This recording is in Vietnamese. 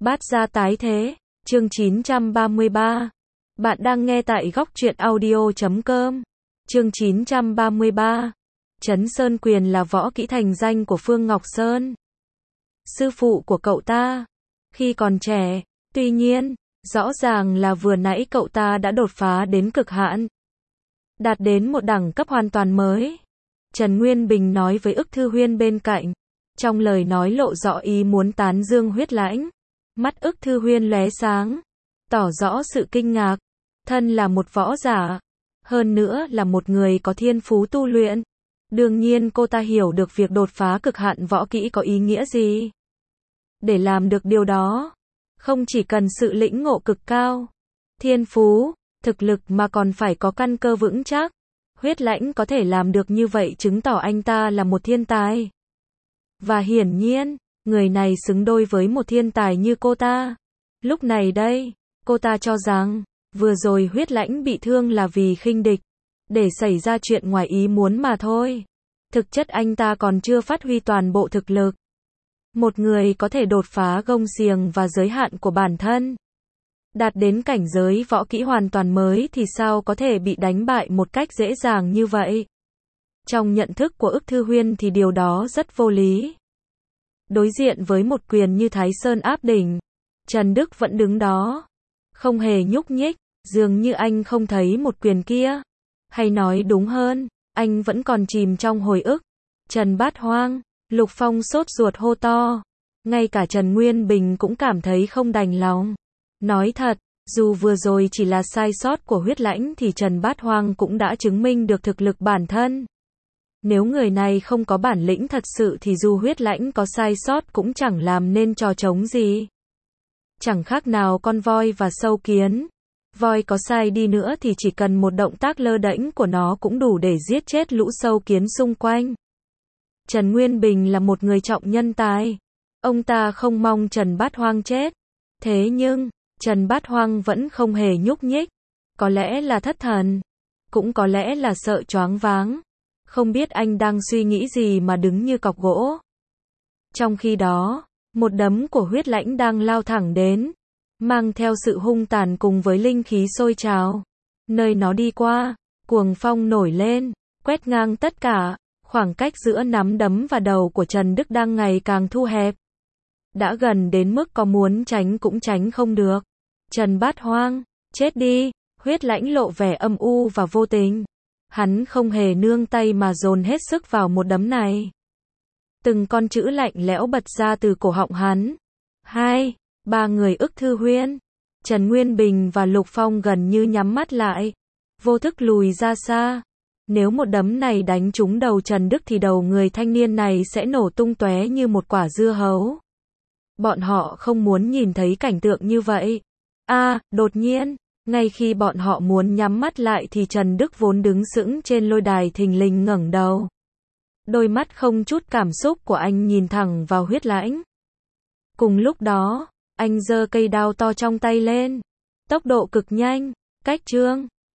Bát gia tái thế, chương 933. Bạn đang nghe tại góc truyện audio.com. Chương 933. Trấn Sơn Quyền là võ kỹ thành danh của Phương Ngọc Sơn, sư phụ của cậu ta khi còn trẻ. Tuy nhiên, rõ ràng là vừa nãy cậu ta đã đột phá đến cực hạn, đạt đến một đẳng cấp hoàn toàn mới. Trần Nguyên Bình nói với Ức Thư Huyên bên cạnh, trong lời nói lộ rõ ý muốn tán dương Huyết Lãnh. Mắt Ức Thư Huyên lóe sáng, tỏ rõ sự kinh ngạc. Thân là một võ giả, hơn nữa là một người có thiên phú tu luyện, đương nhiên cô ta hiểu được việc đột phá cực hạn võ kỹ có ý nghĩa gì. Để làm được điều đó, không chỉ cần sự lĩnh ngộ cực cao, thiên phú, thực lực mà còn phải có căn cơ vững chắc. Huyết Lãnh có thể làm được như vậy chứng tỏ anh ta là một thiên tài. Và hiển nhiên, người này xứng đôi với một thiên tài như cô ta. Lúc này đây, cô ta cho rằng, vừa rồi Huyết Lãnh bị thương là vì khinh địch, để xảy ra chuyện ngoài ý muốn mà thôi. Thực chất anh ta còn chưa phát huy toàn bộ thực lực. Một người có thể đột phá gông xiềng và giới hạn của bản thân, đạt đến cảnh giới võ kỹ hoàn toàn mới thì sao có thể bị đánh bại một cách dễ dàng như vậy? Trong nhận thức của Ức Thư Huyên thì điều đó rất vô lý. Đối diện với một quyền như Thái Sơn áp đỉnh, Trần Đức vẫn đứng đó, không hề nhúc nhích, dường như anh không thấy một quyền kia. Hay nói đúng hơn, anh vẫn còn chìm trong hồi ức. Trần Bát Hoang, Lục Phong sốt ruột hô to. Ngay cả Trần Nguyên Bình cũng cảm thấy không đành lòng. Nói thật, dù vừa rồi chỉ là sai sót của Huyết Lãnh thì Trần Bát Hoang cũng đã chứng minh được thực lực bản thân. Nếu người này không có bản lĩnh thật sự thì dù Huyết Lãnh có sai sót cũng chẳng làm nên trò trống gì. Chẳng khác nào con voi và sâu kiến. Voi có sai đi nữa thì chỉ cần một động tác lơ đễnh của nó cũng đủ để giết chết lũ sâu kiến xung quanh. Trần Nguyên Bình là một người trọng nhân tài. Ông ta không mong Trần Bát Hoang chết. Thế nhưng, Trần Bát Hoang vẫn không hề nhúc nhích. Có lẽ là thất thần, cũng có lẽ là sợ choáng váng. Không biết anh đang suy nghĩ gì mà đứng như cọc gỗ. Trong khi đó, một đấm của Huyết Lãnh đang lao thẳng đến, mang theo sự hung tàn cùng với linh khí sôi trào. Nơi nó đi qua, cuồng phong nổi lên, quét ngang tất cả. Khoảng cách giữa nắm đấm và đầu của Trần Đức đang ngày càng thu hẹp. Đã gần đến mức có muốn tránh cũng tránh không được. Trần Bát Hoang, chết đi. Huyết Lãnh lộ vẻ âm u và vô tình. Hắn không hề nương tay mà dồn hết sức vào một đấm này. Từng con chữ lạnh lẽo bật ra từ cổ họng hắn. Ba người Ức Thư Huyên, Trần Nguyên Bình và Lục Phong gần như nhắm mắt lại, vô thức lùi ra xa. Nếu một đấm này đánh trúng đầu Trần Đức thì đầu người thanh niên này sẽ nổ tung tóe như một quả dưa hấu. Bọn họ không muốn nhìn thấy cảnh tượng như vậy. Đột nhiên, ngay khi bọn họ muốn nhắm mắt lại thì Trần Đức vốn đứng sững trên lôi đài thình lình ngẩng đầu. Đôi mắt không chút cảm xúc của anh nhìn thẳng vào Huyết Lãnh. Cùng lúc đó, anh giơ cây đao to trong tay lên. Tốc độ cực nhanh, cách chương.